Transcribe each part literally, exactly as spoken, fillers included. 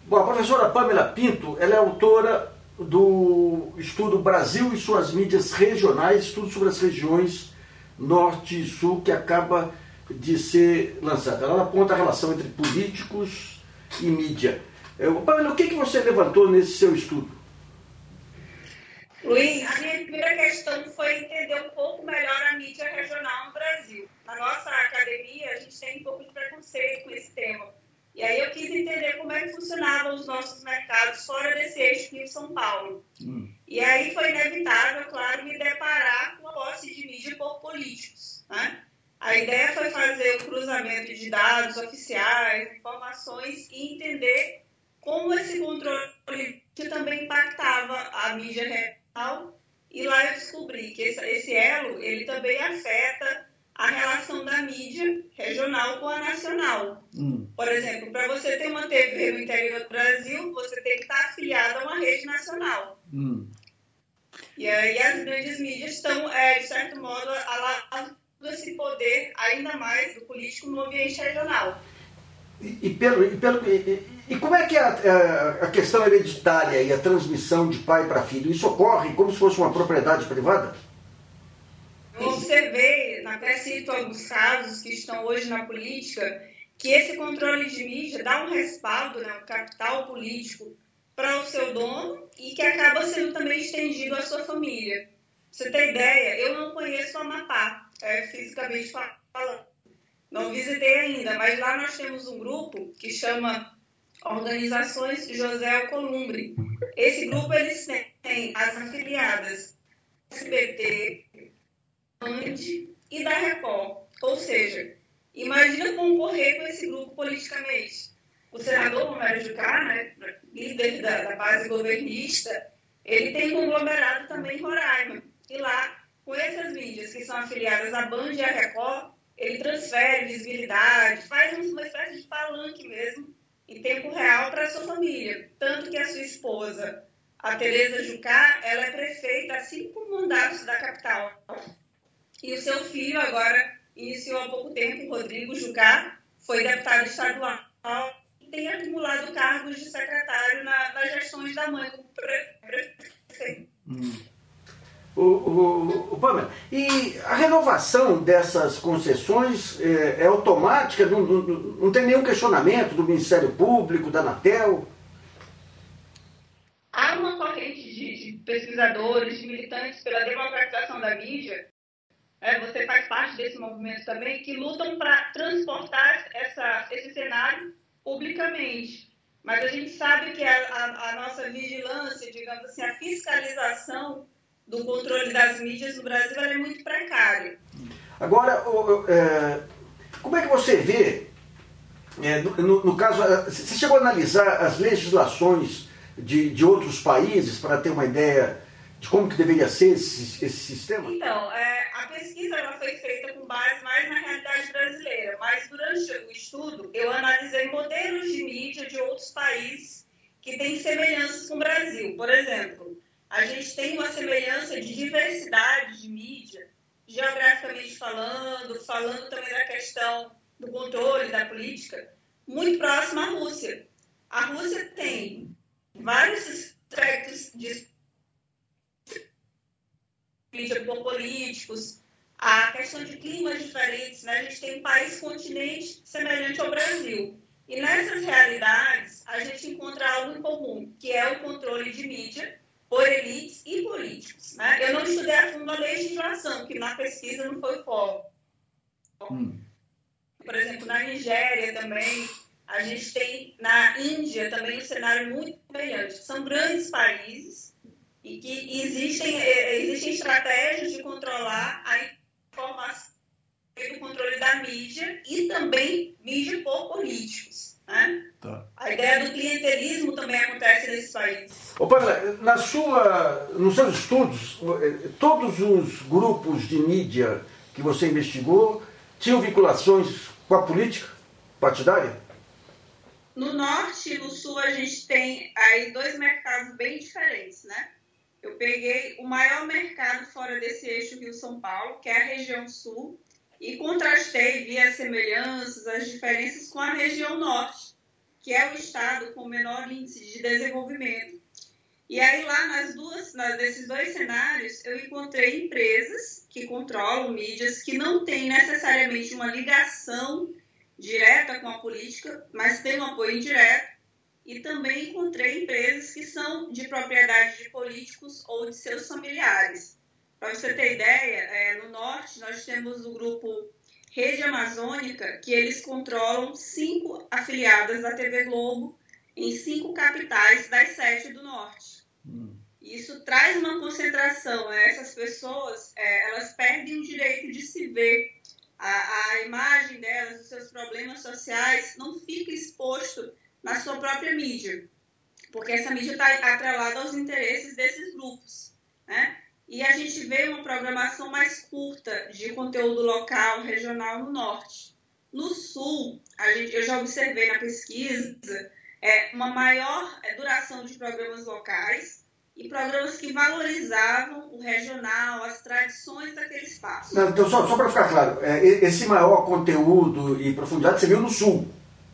Bom, a professora Pamela Pinto, ela é autora do estudo Brasil e suas mídias regionais, estudo sobre as regiões norte e sul, que acaba de ser lançado. Ela aponta a relação entre políticos e mídia. Pamela, o que, que você levantou nesse seu estudo? Luiz, a minha primeira questão foi entender um pouco melhor a mídia regional no Brasil. Na nossa academia, a gente tem um pouco de preconceito com esse tema. E aí eu quis entender como é que funcionavam os nossos mercados fora desse eixo Rio-São Paulo. Hum. E aí foi inevitável, claro, me deparar com a posse de mídia por políticos, né? A ideia foi fazer o cruzamento de dados oficiais, informações e entender como esse controle também impactava a mídia regional. E lá eu descobri que esse, esse elo, ele também afeta a relação da mídia regional com a nacional. Hum. Por exemplo, para você ter uma T V no interior do Brasil, você tem que estar afiliado a uma rede nacional. Hum. E aí as grandes mídias estão, é, de certo modo, alargando esse poder ainda mais do político no ambiente regional. E, e, pelo, e, pelo, e, e como é que é a, a questão hereditária e a transmissão de pai para filho? Isso ocorre como se fosse uma propriedade privada? Você vê, até cito alguns casos que estão hoje na política, que esse controle de mídia dá um respaldo, né, um capital político para o seu dono e que acaba sendo também estendido à sua família. Pra você ter ideia, eu não conheço o Amapá, é, fisicamente falando. Não visitei ainda, mas lá nós temos um grupo que chama Organizações José Alcolumbre. Esse grupo, eles têm as afiliadas do S B T, e da Record. Ou seja, imagina concorrer com esse grupo politicamente. O senador Romero Jucá, né, líder da, da base governista, ele tem conglomerado também em Roraima. E lá, com essas mídias que são afiliadas à Band e à Record, ele transfere visibilidade, faz uma espécie de palanque mesmo, em tempo real, para a sua família. Tanto que a sua esposa, a Tereza Jucá, ela é prefeita há cinco mandatos da capital. E o seu filho agora iniciou há pouco tempo, o Rodrigo Jucá, foi deputado estadual e tem acumulado cargos de secretário na, nas gestões da mãe como prefeito. Hum. O, o, o Pamela, e a renovação dessas concessões é, é automática? Não, não, não tem nenhum questionamento do Ministério Público, da Anatel? Há uma corrente de, de pesquisadores, de militantes pela democratização da mídia. É, você faz parte desse movimento também, que lutam para transportar essa, esse cenário publicamente. Mas a gente sabe que a, a, a nossa vigilância, digamos assim, a fiscalização do controle das mídias no Brasil ela é muito precária. Agora, é, como é que você vê, é, no, no caso, você chegou a analisar as legislações de, de outros países para ter uma ideia de como que deveria ser esse, esse sistema? Então, é, a pesquisa ela foi feita com base mais na realidade brasileira, mas durante o estudo eu analisei modelos de mídia de outros países que têm semelhanças com o Brasil. Por exemplo, a gente tem uma semelhança de diversidade de mídia, geograficamente falando, falando também da questão do controle da política, muito próxima à Rússia. A Rússia tem vários aspectos de mídia por políticos, a questão de climas diferentes, né? A gente tem um país continente semelhante ao Brasil. E nessas realidades, a gente encontra algo em comum, que é o controle de mídia por elites e políticos. Né? Eu não estudei a fundo a legislação, que na pesquisa não foi o foco. Hum. Por exemplo, na Nigéria também, a gente tem na Índia também um cenário muito semelhante. São grandes países e que existem, existem estratégias de controlar a informação do controle da mídia e também mídia por políticos. Né? Tá. A ideia do clientelismo também acontece nesses países. Ô, Pamela, na sua, nos seus estudos, todos os grupos de mídia que você investigou tinham vinculações com a política partidária? No norte e no sul a gente tem aí dois mercados bem diferentes, né? Eu peguei o maior mercado fora desse eixo Rio-São Paulo, que é a região sul, e contrastei, vi as semelhanças, as diferenças com a região norte, que é o estado com menor índice de desenvolvimento. E aí lá nas duas, nesses dois cenários, eu encontrei empresas que controlam mídias que não têm necessariamente uma ligação direta com a política, mas têm um apoio indireto. E também encontrei empresas que são de propriedade de políticos ou de seus familiares. Para você ter ideia, é, no norte nós temos o grupo Rede Amazônica, que eles controlam cinco afiliadas da T V Globo em cinco capitais das sete do norte. Hum. Isso traz uma concentração. Né? Essas pessoas, é, elas perdem o direito de se ver. A, a imagem delas, os seus problemas sociais, não fica exposto na sua própria mídia, porque essa mídia está atrelada aos interesses desses grupos, né? E a gente vê uma programação mais curta de conteúdo local, regional no norte. No sul, a gente, eu já observei na pesquisa é, uma maior duração de programas locais e programas que valorizavam o regional, as tradições daquele espaço. Não, então, só, só para ficar claro, é, esse maior conteúdo e profundidade você viu no sul?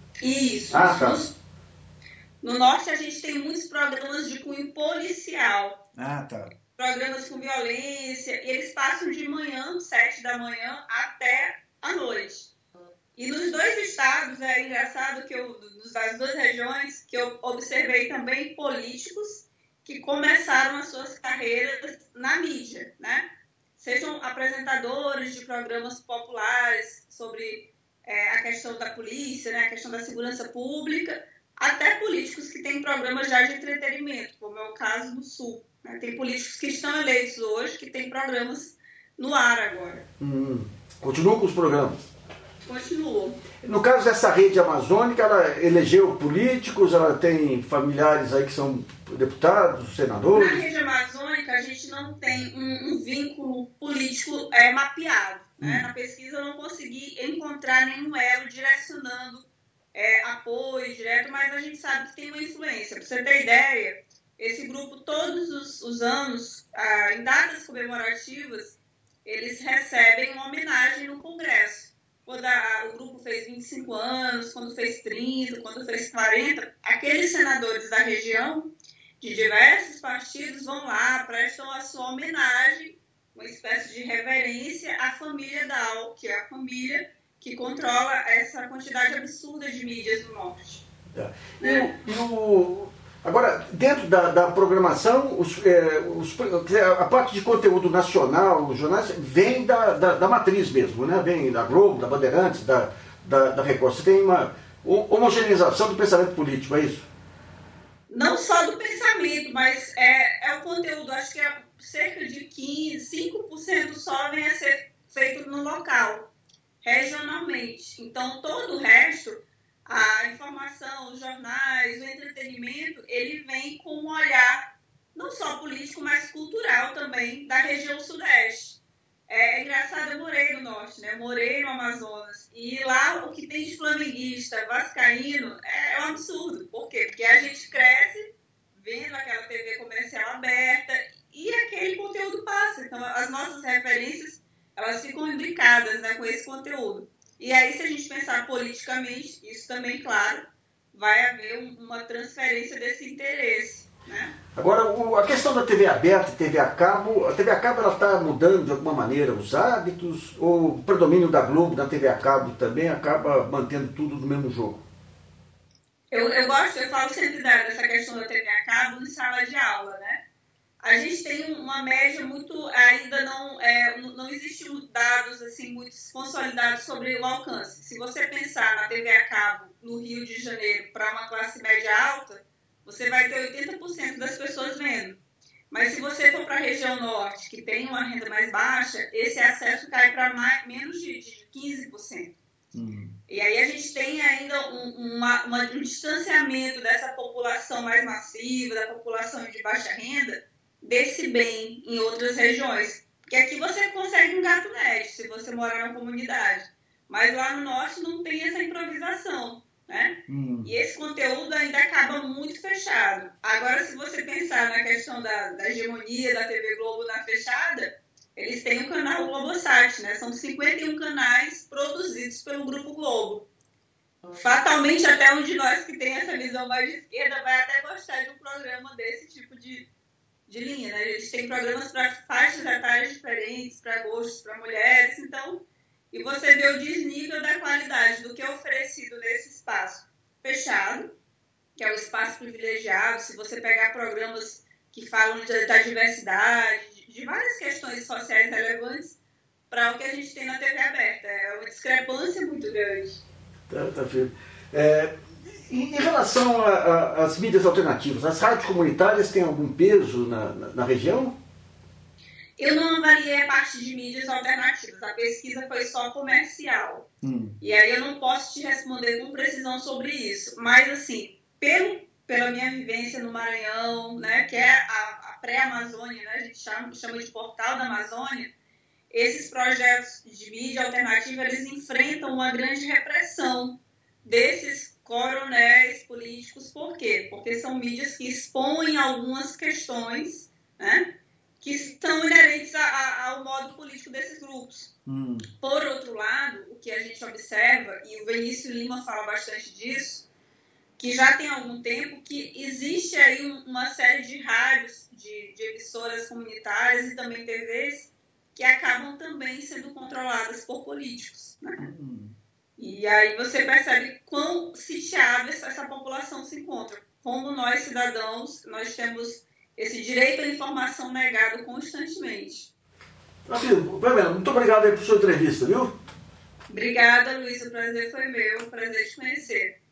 Isso. Ah, tá. No, no norte a gente tem muitos programas de cunho policial. Ah, tá. Programas com violência, e eles passam de manhã, sete da manhã, até a noite. E nos dois estados, é engraçado que eu, das duas regiões, que eu observei também políticos que começaram as suas carreiras na mídia, né? Sejam apresentadores de programas populares sobre é, a questão da polícia, né? A questão da segurança pública, até políticos que têm programas já de entretenimento, como é o caso do Sul. Né? Tem políticos que estão eleitos hoje, que têm programas no ar agora. Hum, continua com os programas? Continuou. No caso dessa rede amazônica, ela elegeu políticos, ela tem familiares aí que são deputados, senadores? Na rede amazônica, a gente não tem um, um vínculo político é, mapeado. Hum. Né? Na pesquisa, eu não consegui encontrar nenhum elo direcionando é, apoio direto, mas a gente sabe que tem uma influência. Para você ter ideia, esse grupo, todos os, os anos, ah, em datas comemorativas, eles recebem uma homenagem no Congresso. Quando a, o grupo fez vinte e cinco anos, quando fez trinta, quando fez quarenta, aqueles senadores da região, de diversos partidos, vão lá, prestam a sua homenagem, uma espécie de reverência à família Dal, que é a família que controla essa quantidade absurda de mídias do norte. Tá. Né? E, o, e o, agora, dentro da, da programação, os, é, os, a parte de conteúdo nacional, os jornais, vem da, da, da matriz mesmo, né? Vem da Globo, da Bandeirantes, da, da, da Record. Você tem uma homogeneização do pensamento político, é isso? Não só do pensamento, mas é, é o conteúdo. Acho que é cerca de quinze, cinco por cento só vem a ser feito no local, regionalmente. Então, todo o resto, a informação, os jornais, o entretenimento, ele vem com um olhar não só político, mas cultural também, da região sudeste. É, é engraçado, eu morei no norte, né? Morei no Amazonas. E lá o que tem de flamenguista, vascaíno, é, é um absurdo. Por quê? Porque a gente cresce vendo aquela T V comercial aberta e aquele conteúdo passa. Então, as nossas referências, elas ficam imbricadas, né, com esse conteúdo. E aí, se a gente pensar politicamente, isso também, claro, vai haver uma transferência desse interesse, né? Agora, o, a questão da T V aberta e T V a cabo, a T V a cabo está mudando de alguma maneira os hábitos, ou o predomínio da Globo na T V a cabo também acaba mantendo tudo no mesmo jogo? Eu, eu gosto, eu falo sempre dessa questão da T V a cabo em sala de aula, né? A gente tem uma média muito, ainda não, é, não existem dados assim, muito consolidados sobre o alcance. Se você pensar na T V a cabo no Rio de Janeiro para uma classe média alta, você vai ter oitenta por cento das pessoas vendo. Mas se você for para a região norte, que tem uma renda mais baixa, esse acesso cai para menos de, de quinze por cento. Uhum. E aí a gente tem ainda um, uma, uma, um distanciamento dessa população mais massiva, da população de baixa renda, desse bem em outras regiões. Porque aqui você consegue um gato net, se você morar na comunidade. Mas lá no norte não tem essa improvisação, né? Hum. E esse conteúdo ainda acaba muito fechado. Agora, se você pensar na questão da, da hegemonia da T V Globo na fechada, eles têm o canal Globosat, né? São cinquenta e um canais produzidos pelo Grupo Globo. Fatalmente, até um de nós que tem essa visão mais de esquerda vai até gostar de um programa desse tipo de, de linha, né? A gente tem programas para faixas etárias diferentes, para gostos, para mulheres, então, e você vê o desnível da qualidade do que é oferecido nesse espaço fechado, que é o espaço privilegiado. Se você pegar programas que falam de, da diversidade, de, de várias questões sociais relevantes, para o que a gente tem na T V aberta, é uma discrepância muito grande. Tá, tá firme. É, em, em relação às mídias alternativas, as rádios comunitárias têm algum peso na, na, na região? Eu não avaliei a parte de mídias alternativas, a pesquisa foi só comercial. Hum. E aí eu não posso te responder com precisão sobre isso. Mas, assim, pelo, pela minha vivência no Maranhão, né, que é a, a pré-Amazônia, né, a gente chama, chama de Portal da Amazônia, esses projetos de mídia alternativa, eles enfrentam uma grande repressão desses coronéis políticos. Por quê? Porque são mídias que expõem algumas questões, né, que estão inerentes a, a, ao modo político desses grupos. Hum. Por outro lado, o que a gente observa, e o Vinícius Lima fala bastante disso, que já tem algum tempo que existe aí uma série de rádios, de, de emissoras comunitárias e também T Vs, que acabam também sendo controladas por políticos, né? Uhum. E aí você percebe quão sitiada essa, essa população se encontra. Como nós, cidadãos, nós temos esse direito à informação negado constantemente. Pamela, muito obrigado aí por sua entrevista, viu? Obrigada, Luiz. O prazer foi meu. O prazer te conhecer.